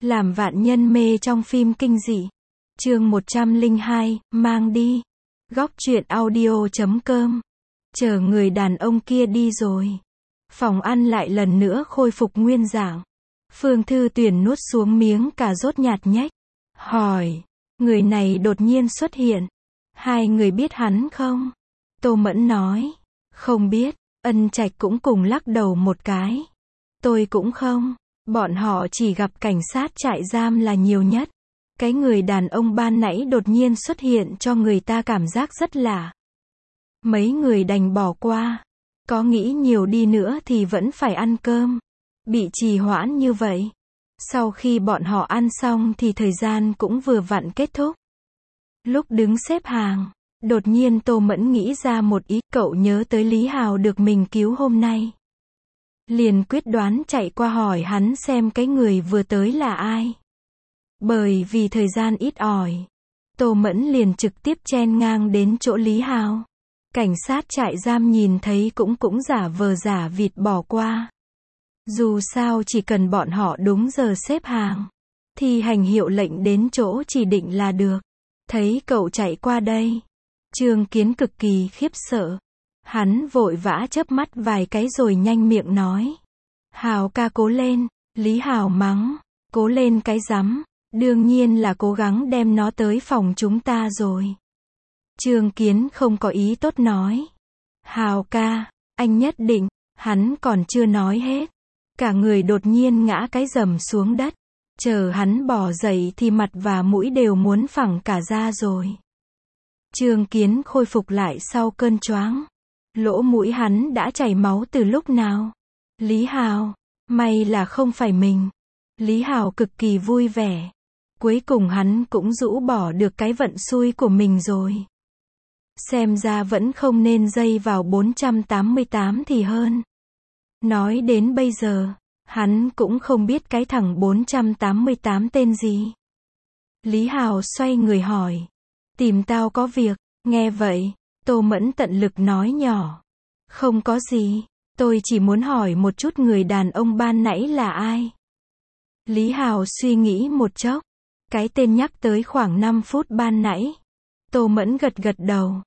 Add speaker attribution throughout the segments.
Speaker 1: Làm vạn nhân mê trong phim kinh dị. Chương 102, mang đi. Góc truyện audio.com. Chờ người đàn ông kia đi rồi. Phòng ăn lại lần nữa khôi phục nguyên dạng. Phương Thư Tuyển nuốt xuống miếng cà rốt nhạt nhách. Hỏi, người này đột nhiên xuất hiện. Hai người biết hắn không? Tô Mẫn nói, không biết. Ân Trạch cũng cùng lắc đầu một cái. Tôi cũng không. Bọn họ chỉ gặp cảnh sát trại giam là nhiều nhất. Cái người đàn ông ban nãy đột nhiên xuất hiện cho người ta cảm giác rất lạ. Mấy người đành bỏ qua. Có nghĩ nhiều đi nữa thì vẫn phải ăn cơm. Bị trì hoãn như vậy. Sau khi bọn họ ăn xong thì thời gian cũng vừa vặn kết thúc. Lúc đứng xếp hàng, đột nhiên Tô Mẫn nghĩ ra một ý. Cậu nhớ tới Lý Hào được mình cứu hôm nay. Liền quyết đoán chạy qua hỏi hắn xem cái người vừa tới là ai. Bởi vì thời gian ít ỏi, Tô Mẫn liền trực tiếp chen ngang đến chỗ Lý Hào. Cảnh sát trại giam nhìn thấy cũng giả vờ giả vịt bỏ qua. Dù sao chỉ cần bọn họ đúng giờ xếp hàng, thì hành hiệu lệnh đến chỗ chỉ định là được. Thấy cậu chạy qua đây, Trương Kiến cực kỳ khiếp sợ. Hắn vội vã chớp mắt vài cái rồi nhanh miệng nói. Hào ca cố lên. Lý Hào mắng. Cố lên cái rắm. Đương nhiên là cố gắng đem nó tới phòng chúng ta rồi. Trương Kiến không có ý tốt nói. Hào ca, anh nhất định. Hắn còn chưa nói hết. Cả người đột nhiên ngã cái rầm xuống đất. Chờ hắn bò dậy thì mặt và mũi đều muốn phẳng cả ra rồi. Trương Kiến khôi phục lại sau cơn choáng. Lỗ mũi hắn đã chảy máu từ lúc nào? Lý Hào, may là không phải mình. Lý Hào cực kỳ vui vẻ. Cuối cùng hắn cũng rũ bỏ được cái vận xui của mình rồi. Xem ra vẫn không nên dây vào 488 thì hơn. Nói đến bây giờ, hắn cũng không biết cái thằng 488 tên gì. Lý Hào xoay người hỏi. Tìm tao có việc. Nghe vậy, Tô Mẫn tận lực nói nhỏ. Không có gì, tôi chỉ muốn hỏi một chút người đàn ông ban nãy là ai. Lý Hào suy nghĩ một chốc. Cái tên nhắc tới khoảng 5 phút ban nãy. Tô Mẫn gật gật đầu.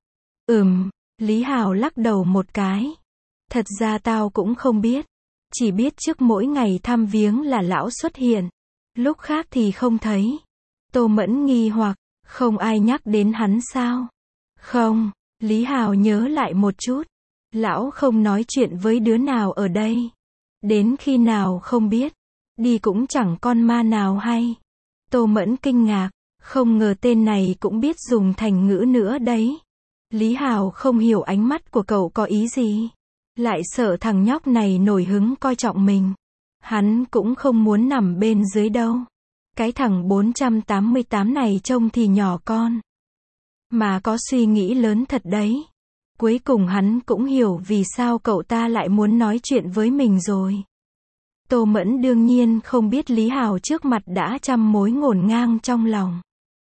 Speaker 1: Lý Hào lắc đầu một cái. Thật ra tao cũng không biết. Chỉ biết trước mỗi ngày thăm viếng là lão xuất hiện. Lúc khác thì không thấy. Tô Mẫn nghi hoặc, không ai nhắc đến hắn sao? Không, Lý Hào nhớ lại một chút. Lão không nói chuyện với đứa nào ở đây. Đến khi nào không biết. Đi cũng chẳng con ma nào hay. Tô Mẫn kinh ngạc. Không ngờ tên này cũng biết dùng thành ngữ nữa đấy. Lý Hào không hiểu ánh mắt của cậu có ý gì. Lại sợ thằng nhóc này nổi hứng coi trọng mình. Hắn cũng không muốn nằm bên dưới đâu. Cái thằng 488 này trông thì nhỏ con. Mà có suy nghĩ lớn thật đấy. Cuối cùng hắn cũng hiểu vì sao cậu ta lại muốn nói chuyện với mình rồi. Tô Mẫn đương nhiên không biết Lý Hào trước mặt đã trăm mối ngổn ngang trong lòng.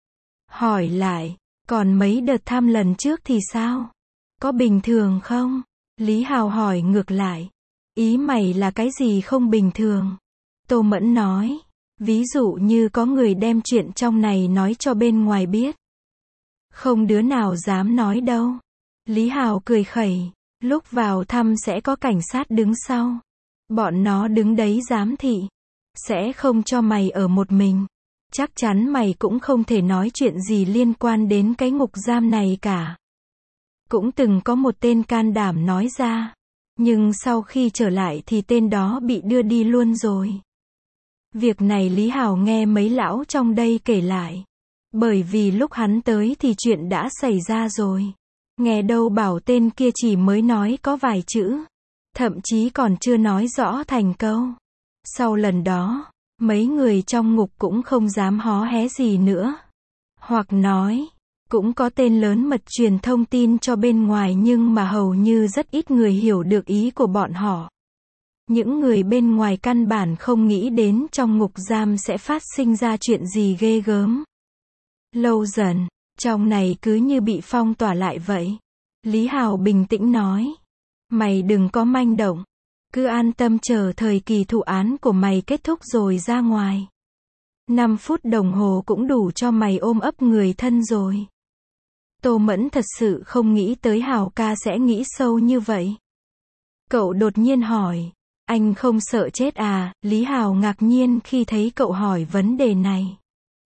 Speaker 1: Hỏi lại, còn mấy đợt thăm lần trước thì sao? Có bình thường không? Lý Hào hỏi ngược lại. Ý mày là cái gì không bình thường? Tô Mẫn nói. Ví dụ như có người đem chuyện trong này nói cho bên ngoài biết. Không đứa nào dám nói đâu. Lý Hào cười khẩy. Lúc vào thăm sẽ có cảnh sát đứng sau. Bọn nó đứng đấy giám thị. Sẽ không cho mày ở một mình. Chắc chắn mày cũng không thể nói chuyện gì liên quan đến cái ngục giam này cả. Cũng từng có một tên can đảm nói ra. Nhưng sau khi trở lại thì tên đó bị đưa đi luôn rồi. Việc này Lý Hào nghe mấy lão trong đây kể lại. Bởi vì lúc hắn tới thì chuyện đã xảy ra rồi. Nghe đâu bảo tên kia chỉ mới nói có vài chữ. Thậm chí còn chưa nói rõ thành câu. Sau lần đó, mấy người trong ngục cũng không dám hó hé gì nữa. Hoặc nói, cũng có tên lớn mật truyền thông tin cho bên ngoài nhưng mà hầu như rất ít người hiểu được ý của bọn họ. Những người bên ngoài căn bản không nghĩ đến trong ngục giam sẽ phát sinh ra chuyện gì ghê gớm. Lâu dần, trong này cứ như bị phong tỏa lại vậy. Lý Hào bình tĩnh nói. Mày đừng có manh động. Cứ an tâm chờ thời kỳ thụ án của mày kết thúc rồi ra ngoài. 5 phút đồng hồ cũng đủ cho mày ôm ấp người thân rồi. Tô Mẫn thật sự không nghĩ tới Hào ca sẽ nghĩ sâu như vậy. Cậu đột nhiên hỏi, anh không sợ chết à? Lý Hào ngạc nhiên khi thấy cậu hỏi vấn đề này.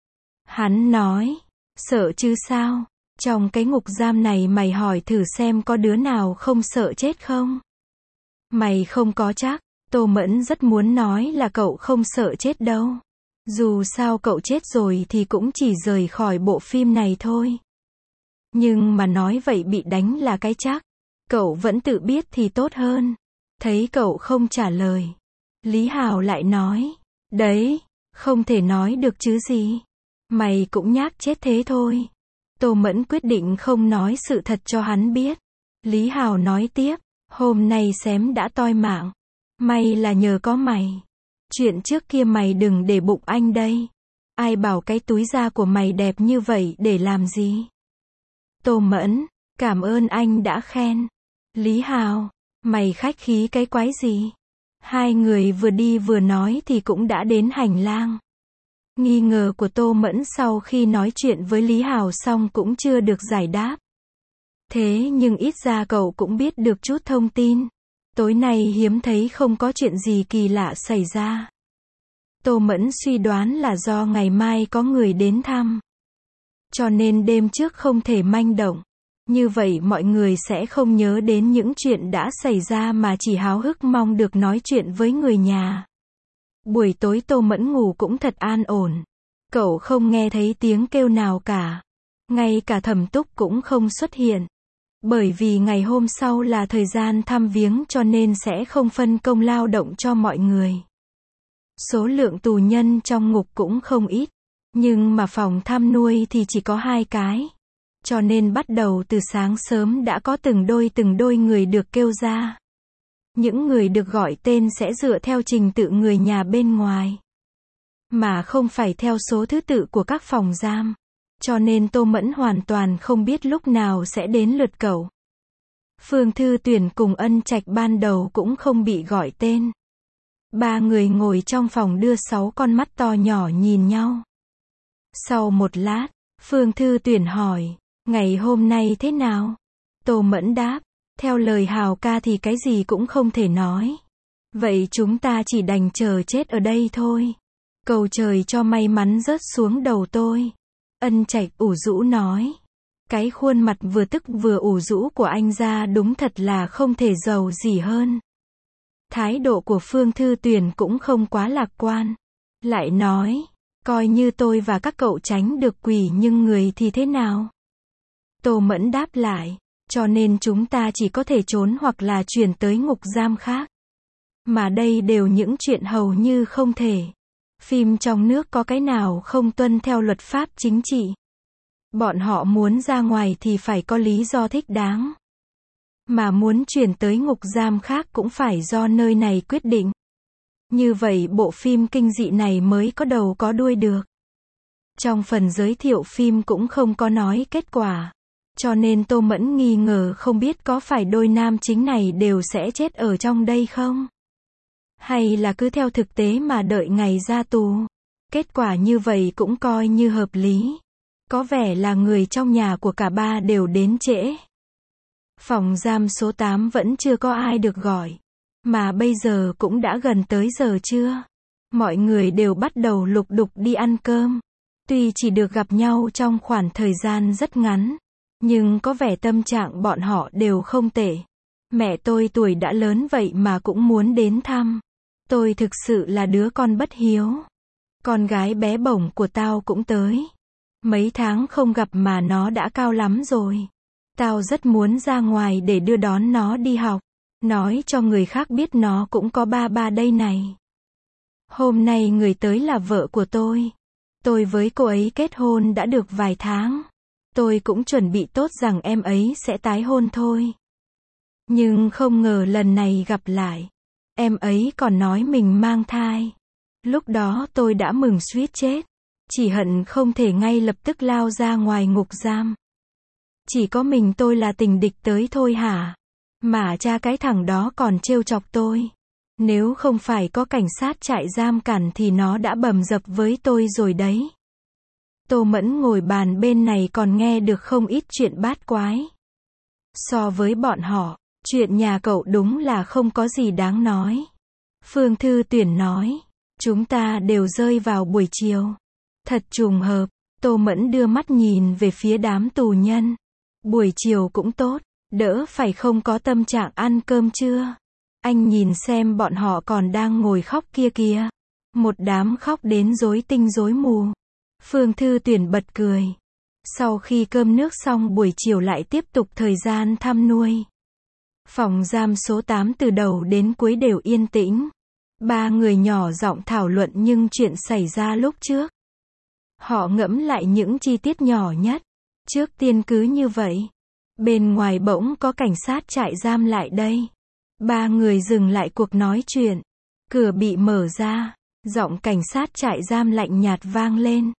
Speaker 1: Hắn nói, sợ chứ sao? Trong cái ngục giam này mày hỏi thử xem có đứa nào không sợ chết không? Mày không có chắc. Tô Mẫn rất muốn nói là cậu không sợ chết đâu. Dù sao cậu chết rồi thì cũng chỉ rời khỏi bộ phim này thôi. Nhưng mà nói vậy bị đánh là cái chắc. Cậu vẫn tự biết thì tốt hơn. Thấy cậu không trả lời, Lý Hào lại nói, đấy, không thể nói được chứ gì. Mày cũng nhát chết thế thôi. Tô Mẫn quyết định không nói sự thật cho hắn biết. Lý Hào nói tiếp, hôm nay xém đã toi mạng. May là nhờ có mày. Chuyện trước kia mày đừng để bụng anh đây. Ai bảo cái túi da của mày đẹp như vậy để làm gì? Tô Mẫn, cảm ơn anh đã khen. Lý Hào, mày khách khí cái quái gì? Hai người vừa đi vừa nói thì cũng đã đến hành lang. Nghi ngờ của Tô Mẫn sau khi nói chuyện với Lý Hào xong cũng chưa được giải đáp. Thế nhưng ít ra cậu cũng biết được chút thông tin. Tối nay hiếm thấy không có chuyện gì kỳ lạ xảy ra. Tô Mẫn suy đoán là do ngày mai có người đến thăm. Cho nên đêm trước không thể manh động. Như vậy mọi người sẽ không nhớ đến những chuyện đã xảy ra mà chỉ háo hức mong được nói chuyện với người nhà. Buổi tối Tô Mẫn ngủ cũng thật an ổn. Cậu không nghe thấy tiếng kêu nào cả. Ngay cả Thẩm Túc cũng không xuất hiện. Bởi vì ngày hôm sau là thời gian thăm viếng cho nên sẽ không phân công lao động cho mọi người. Số lượng tù nhân trong ngục cũng không ít. Nhưng mà phòng thăm nuôi thì chỉ có 2 cái. Cho nên bắt đầu từ sáng sớm đã có từng đôi người được kêu ra. Những người được gọi tên sẽ dựa theo trình tự người nhà bên ngoài. Mà không phải theo số thứ tự của các phòng giam. Cho nên Tô Mẫn hoàn toàn không biết lúc nào sẽ đến lượt cậu. Phương Thư Tuyển cùng Ân Trạch ban đầu cũng không bị gọi tên. 3 người ngồi trong phòng đưa 6 con mắt to nhỏ nhìn nhau. Sau một lát, Phương Thư Tuyển hỏi, ngày hôm nay thế nào? Tô Mẫn đáp, theo lời Hào ca thì cái gì cũng không thể nói. Vậy chúng ta chỉ đành chờ chết ở đây thôi. Cầu trời cho may mắn rớt xuống đầu tôi. Ân Trạch ủ rũ nói. Cái khuôn mặt vừa tức vừa ủ rũ của anh ra đúng thật là không thể giàu gì hơn. Thái độ của Phương Thư Tuyển cũng không quá lạc quan. Lại nói, coi như tôi và các cậu tránh được quỷ nhưng người thì thế nào? Tô Mẫn đáp lại, cho nên chúng ta chỉ có thể trốn hoặc là chuyển tới ngục giam khác. Mà đây đều những chuyện hầu như không thể. Phim trong nước có cái nào không tuân theo luật pháp chính trị. Bọn họ muốn ra ngoài thì phải có lý do thích đáng. Mà muốn chuyển tới ngục giam khác cũng phải do nơi này quyết định. Như vậy bộ phim kinh dị này mới có đầu có đuôi được. Trong phần giới thiệu phim cũng không có nói kết quả. Cho nên Tô Mẫn nghi ngờ không biết có phải đôi nam chính này đều sẽ chết ở trong đây không? Hay là cứ theo thực tế mà đợi ngày ra tù? Kết quả như vậy cũng coi như hợp lý. Có vẻ là người trong nhà của cả ba đều đến trễ. Phòng giam số 8 vẫn chưa có ai được gọi. Mà bây giờ cũng đã gần tới giờ trưa. Mọi người đều bắt đầu lục đục đi ăn cơm. Tuy chỉ được gặp nhau trong khoảng thời gian rất ngắn. Nhưng có vẻ tâm trạng bọn họ đều không tệ. Mẹ tôi tuổi đã lớn vậy mà cũng muốn đến thăm. Tôi thực sự là đứa con bất hiếu. Con gái bé bỏng của tao cũng tới. Mấy tháng không gặp mà nó đã cao lắm rồi. Tao rất muốn ra ngoài để đưa đón nó đi học. Nói cho người khác biết nó cũng có ba đây này. Hôm nay người tới là vợ của tôi. Tôi với cô ấy kết hôn đã được vài tháng. Tôi cũng chuẩn bị tốt rằng em ấy sẽ tái hôn thôi. Nhưng không ngờ lần này gặp lại. Em ấy còn nói mình mang thai. Lúc đó tôi đã mừng suýt chết. Chỉ hận không thể ngay lập tức lao ra ngoài ngục giam. Chỉ có mình tôi là tình địch tới thôi hả? Mà cha cái thằng đó còn trêu chọc tôi. Nếu không phải có cảnh sát trại giam cản thì nó đã bầm dập với tôi rồi đấy. Tô Mẫn ngồi bàn bên này còn nghe được không ít chuyện bát quái. So với bọn họ, chuyện nhà cậu đúng là không có gì đáng nói. Phương Thư Tuyển nói, chúng ta đều rơi vào buổi chiều. Thật trùng hợp, Tô Mẫn đưa mắt nhìn về phía đám tù nhân. Buổi chiều cũng tốt, đỡ phải không có tâm trạng ăn cơm trưa. Anh nhìn xem bọn họ còn đang ngồi khóc kia kìa. Một đám khóc đến rối tinh rối mù. Phương Thư Tuyển bật cười. Sau khi cơm nước xong buổi chiều lại tiếp tục thời gian thăm nuôi. Phòng giam số 8 từ đầu đến cuối đều yên tĩnh. Ba người nhỏ giọng thảo luận nhưng chuyện xảy ra lúc trước. Họ ngẫm lại những chi tiết nhỏ nhất. Trước tiên cứ như vậy. Bên ngoài bỗng có cảnh sát trại giam lại đây. Ba người dừng lại cuộc nói chuyện. Cửa bị mở ra. Giọng cảnh sát trại giam lạnh nhạt vang lên.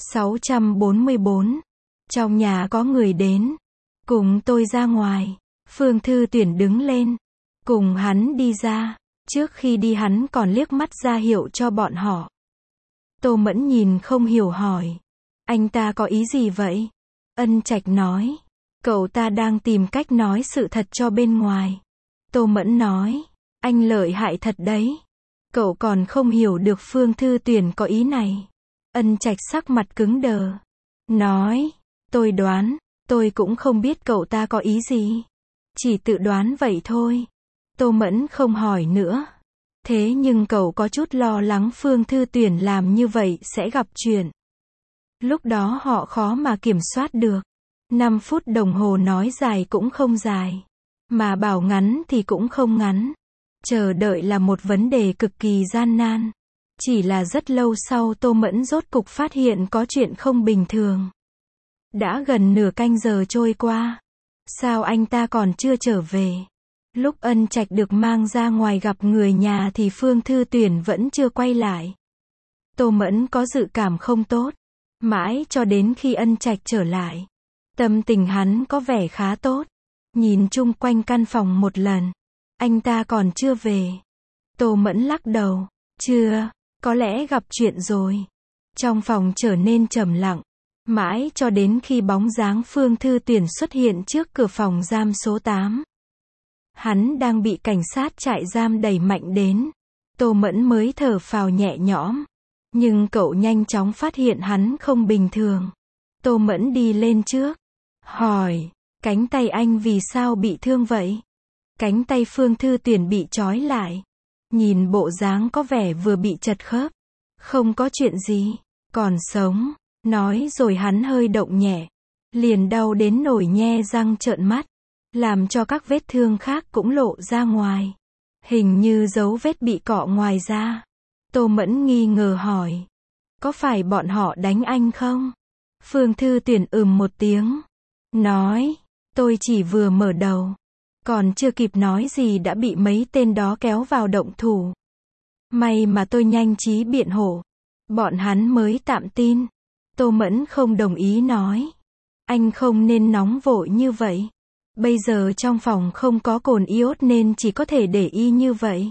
Speaker 1: 644. Trong nhà có người đến. Cùng tôi ra ngoài. Phương Thư Tuyển đứng lên. Cùng hắn đi ra. Trước khi đi hắn còn liếc mắt ra hiệu cho bọn họ. Tô Mẫn nhìn không hiểu hỏi. Anh ta có ý gì vậy? Ân Trạch nói. Cậu ta đang tìm cách nói sự thật cho bên ngoài. Tô Mẫn nói. Anh lợi hại thật đấy. Cậu còn không hiểu được Phương Thư Tuyển có ý này. Ân Trạch sắc mặt cứng đờ. Nói. Tôi đoán. Tôi cũng không biết cậu ta có ý gì. Chỉ tự đoán vậy thôi. Tô Mẫn không hỏi nữa. Thế nhưng cậu có chút lo lắng Phương Thư Tuyển làm như vậy sẽ gặp chuyện. Lúc đó họ khó mà kiểm soát được. 5 phút đồng hồ nói dài cũng không dài. Mà bảo ngắn thì cũng không ngắn. Chờ đợi là một vấn đề cực kỳ gian nan. Chỉ là rất lâu sau Tô Mẫn rốt cục phát hiện có chuyện không bình thường. Đã gần nửa canh giờ trôi qua. Sao anh ta còn chưa trở về? Lúc Ân Trạch được mang ra ngoài gặp người nhà thì Phương Thư Tuyển vẫn chưa quay lại. Tô Mẫn có dự cảm không tốt. Mãi cho đến khi Ân Trạch trở lại. Tâm tình hắn có vẻ khá tốt. Nhìn chung quanh căn phòng một lần. Anh ta còn chưa về. Tô Mẫn lắc đầu. Chưa, có lẽ gặp chuyện rồi. Trong phòng trở nên trầm lặng. Mãi cho đến khi bóng dáng Phương Thư Tuyển xuất hiện trước cửa phòng giam số 8. Hắn đang bị cảnh sát trại giam đẩy mạnh đến. Tô Mẫn mới thở phào nhẹ nhõm. Nhưng cậu nhanh chóng phát hiện hắn không bình thường. Tô Mẫn đi lên trước. Hỏi, cánh tay anh vì sao bị thương vậy? Cánh tay Phương Thư Tuyển bị trói lại. Nhìn bộ dáng có vẻ vừa bị chật khớp. Không có chuyện gì. Còn sống. Nói rồi hắn hơi động nhẹ. Liền đau đến nổi nhe răng trợn mắt. Làm cho các vết thương khác cũng lộ ra ngoài. Hình như dấu vết bị cọ ngoài da. Tô Mẫn nghi ngờ hỏi. Có phải bọn họ đánh anh không? Phương Thư Tuyển một tiếng. Nói. Tôi chỉ vừa mở đầu. Còn chưa kịp nói gì đã bị mấy tên đó kéo vào động thủ. May mà tôi nhanh trí biện hộ. Bọn hắn mới tạm tin. Tô Mẫn không đồng ý nói. Anh không nên nóng vội như vậy. Bây giờ trong phòng không có cồn iốt nên chỉ có thể để y như vậy.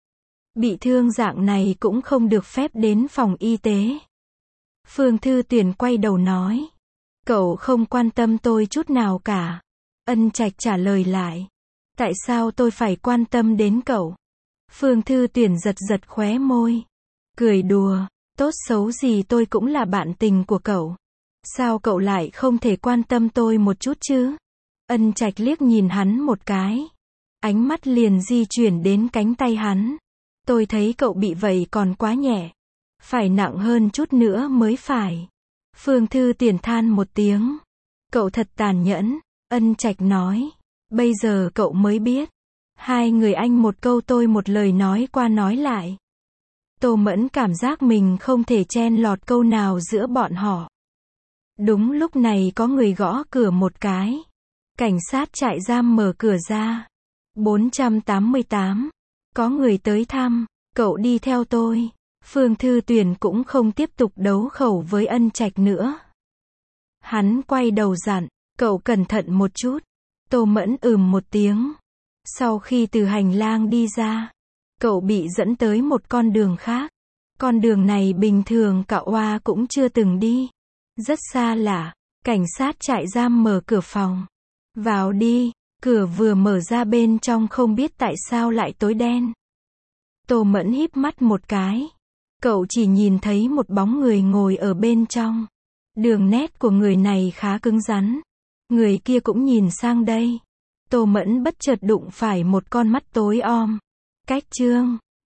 Speaker 1: Bị thương dạng này cũng không được phép đến phòng y tế. Phương Thư Tuyển quay đầu nói. Cậu không quan tâm tôi chút nào cả. Ân Trạch trả lời lại. Tại sao tôi phải quan tâm đến cậu? Phương Thư Tuyển giật giật khóe môi. Cười đùa. Tốt xấu gì tôi cũng là bạn tình của cậu. Sao cậu lại không thể quan tâm tôi một chút chứ? Ân Trạch liếc nhìn hắn một cái. Ánh mắt liền di chuyển đến cánh tay hắn. Tôi thấy cậu bị vậy còn quá nhẹ. Phải nặng hơn chút nữa mới phải. Phương Thư Tuyển than một tiếng. Cậu thật tàn nhẫn. Ân Trạch nói. Bây giờ cậu mới biết. Hai người anh một câu tôi một lời nói qua nói lại. Tô Mẫn cảm giác mình không thể chen lọt câu nào giữa bọn họ. Đúng lúc này có người gõ cửa một cái. Cảnh sát trại giam mở cửa ra. 488. Có người tới thăm. Cậu đi theo tôi. Phương Thư Tuyển cũng không tiếp tục đấu khẩu với Ân Trạch nữa. Hắn quay đầu dặn. Cậu cẩn thận một chút. Tô Mẫn một tiếng. Sau khi từ hành lang đi ra. Cậu bị dẫn tới một con đường khác. Con đường này bình thường cậu Oa cũng chưa từng đi. Rất xa lạ. Cảnh sát trại giam mở cửa phòng. Vào đi. Cửa vừa mở ra bên trong không biết tại sao lại tối đen. Tô Mẫn híp mắt một cái. Cậu chỉ nhìn thấy một bóng người ngồi ở bên trong. Đường nét của người này khá cứng rắn. Người kia cũng nhìn sang đây. Tô Mẫn bất chợt đụng phải một con mắt tối om. Cách Trương.